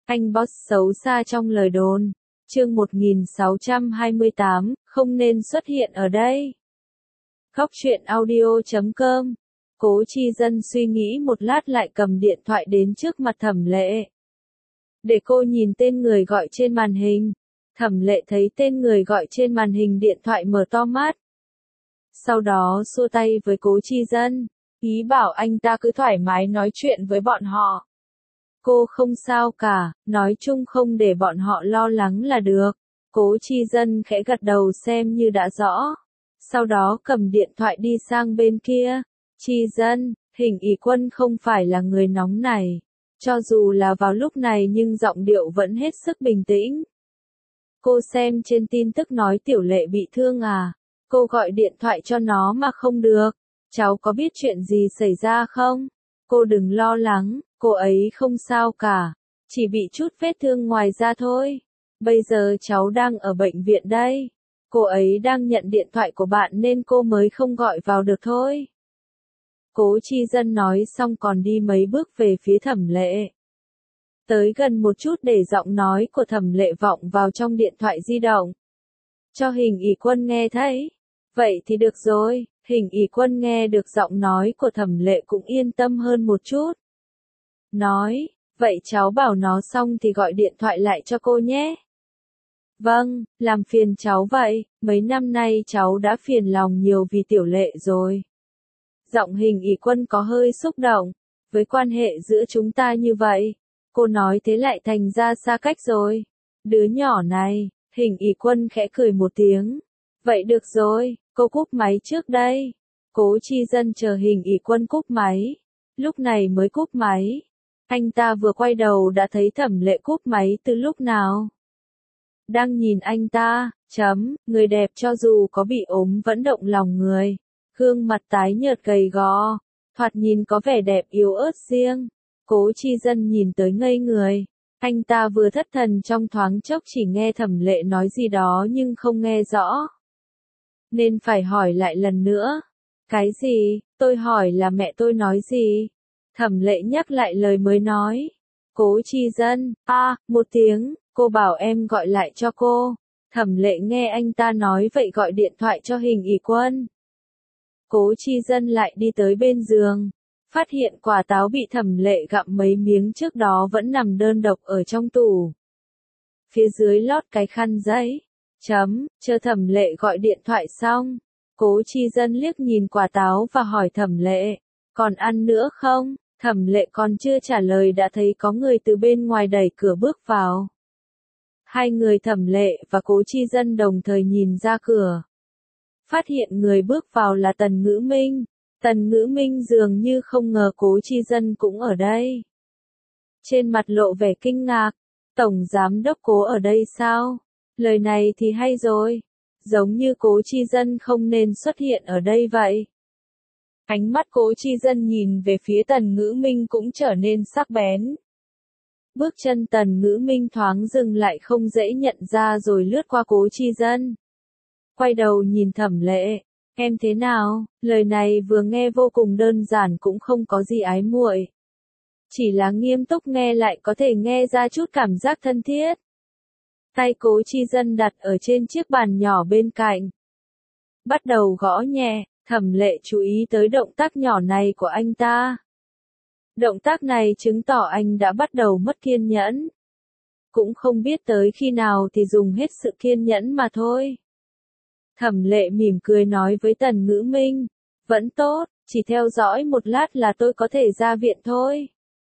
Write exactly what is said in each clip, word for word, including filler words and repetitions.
Anh boss xấu xa trong lời đồn. Chương một nghìn sáu trăm hai mươi tám, không nên xuất hiện ở đây. Góc truyện audio chấm com. Cố Chi Dân suy nghĩ một lát lại cầm điện thoại đến trước mặt Thẩm Lệ. Để cô nhìn tên người gọi trên màn hình. Thẩm Lệ thấy tên người gọi trên màn hình điện thoại mở to mắt. Sau đó xua tay với Cố Chi Dân, ý bảo anh ta cứ thoải mái nói chuyện với bọn họ. Cô không sao cả, nói chung không để bọn họ lo lắng là được. Cố Chi Dân khẽ gật đầu xem như đã rõ. Sau đó cầm điện thoại đi sang bên kia. Chi Dân, Hình Ỷ Quân không phải là người nóng này. Cho dù là vào lúc này nhưng giọng điệu vẫn hết sức bình tĩnh. Cô xem trên tin tức nói Tiểu Lệ bị thương à? Cô gọi điện thoại cho nó mà không được. Cháu có biết chuyện gì xảy ra không? Cô đừng lo lắng, cô ấy không sao cả. Chỉ bị chút vết thương ngoài da thôi. Bây giờ cháu đang ở bệnh viện đây. Cô ấy đang nhận điện thoại của bạn nên cô mới không gọi vào được thôi. Cố Chi Dân nói xong còn đi mấy bước về phía Thẩm Lệ. Tới gần một chút để giọng nói của Thẩm Lệ vọng vào trong điện thoại di động. Cho Hình Ỷ Quân nghe thấy. Vậy thì được rồi, Hình Ỷ Quân nghe được giọng nói của Thẩm Lệ cũng yên tâm hơn một chút. Nói, vậy cháu bảo nó xong thì gọi điện thoại lại cho cô nhé. Vâng, làm phiền cháu vậy, mấy năm nay cháu đã phiền lòng nhiều vì Tiểu Lệ rồi. Giọng Hình Ỷ Quân có hơi xúc động, với quan hệ giữa chúng ta như vậy, cô nói thế lại thành ra xa cách rồi. Đứa nhỏ này, Hình Ỷ Quân khẽ cười một tiếng. Vậy được rồi, cô cúp máy trước đây. Cố Chi Dân chờ Hình Ỷ Quân cúp máy. Lúc này mới cúp máy. Anh ta vừa quay đầu đã thấy Thẩm Lệ cúp máy từ lúc nào. Đang nhìn anh ta, chấm, người đẹp cho dù có bị ốm vẫn động lòng người. Gương mặt tái nhợt gầy gò, thoạt nhìn có vẻ đẹp yếu ớt riêng. Cố Chi Dân nhìn tới ngây người. Anh ta vừa thất thần trong thoáng chốc chỉ nghe Thẩm Lệ nói gì đó nhưng không nghe rõ. Nên phải hỏi lại lần nữa. Cái gì? Tôi hỏi là mẹ tôi nói gì? Thẩm Lệ nhắc lại lời mới nói. Cố Chi Dân, a, à, một tiếng, cô bảo em gọi lại cho cô. Thẩm Lệ nghe anh ta nói vậy gọi điện thoại cho Hình Ỷ Quân. Cố Chi Dân lại đi tới bên giường. Phát hiện quả táo bị Thẩm Lệ gặm mấy miếng trước đó vẫn nằm đơn độc ở trong tủ. Phía dưới lót cái khăn giấy. Chấm, chờ Thẩm Lệ gọi điện thoại xong. Cố Chi Dân liếc nhìn quả táo và hỏi Thẩm Lệ. Còn ăn nữa không? Thẩm Lệ còn chưa trả lời đã thấy có người từ bên ngoài đẩy cửa bước vào. Hai người Thẩm Lệ và Cố Chi Dân đồng thời nhìn ra cửa. Phát hiện người bước vào là Tần Ngữ Minh. Tần Ngữ Minh dường như không ngờ Cố Chi Dân cũng ở đây. Trên mặt lộ vẻ kinh ngạc. Tổng giám đốc Cố ở đây sao? Lời này thì hay rồi. Giống như Cố Chi Dân không nên xuất hiện ở đây vậy. Ánh mắt Cố Chi Dân nhìn về phía Tần Ngữ Minh cũng trở nên sắc bén. Bước chân Tần Ngữ Minh thoáng dừng lại không dễ nhận ra rồi lướt qua Cố Chi Dân. Quay đầu nhìn Thẩm Lệ. Em thế nào? Lời này vừa nghe vô cùng đơn giản cũng không có gì ái muội. Chỉ là nghiêm túc nghe lại có thể nghe ra chút cảm giác thân thiết. Tay Cố Chi Dân đặt ở trên chiếc bàn nhỏ bên cạnh. Bắt đầu gõ nhẹ, Thẩm Lệ chú ý tới động tác nhỏ này của anh ta. Động tác này chứng tỏ anh đã bắt đầu mất kiên nhẫn. Cũng không biết tới khi nào thì dùng hết sự kiên nhẫn mà thôi. Thẩm Lệ mỉm cười nói với Tần Ngữ Minh. Vẫn tốt, chỉ theo dõi một lát là tôi có thể ra viện thôi.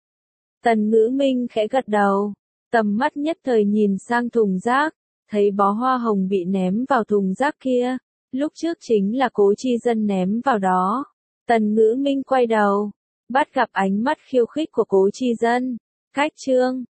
Tần Ngữ Minh khẽ gật đầu. Tầm mắt nhất thời nhìn sang thùng rác. Thấy bó hoa hồng bị ném vào thùng rác kia. Lúc trước chính là Cố Chi Dân ném vào đó. Tần Ngữ Minh quay đầu. Bắt gặp ánh mắt khiêu khích của Cố Chi Dân. Cách chương.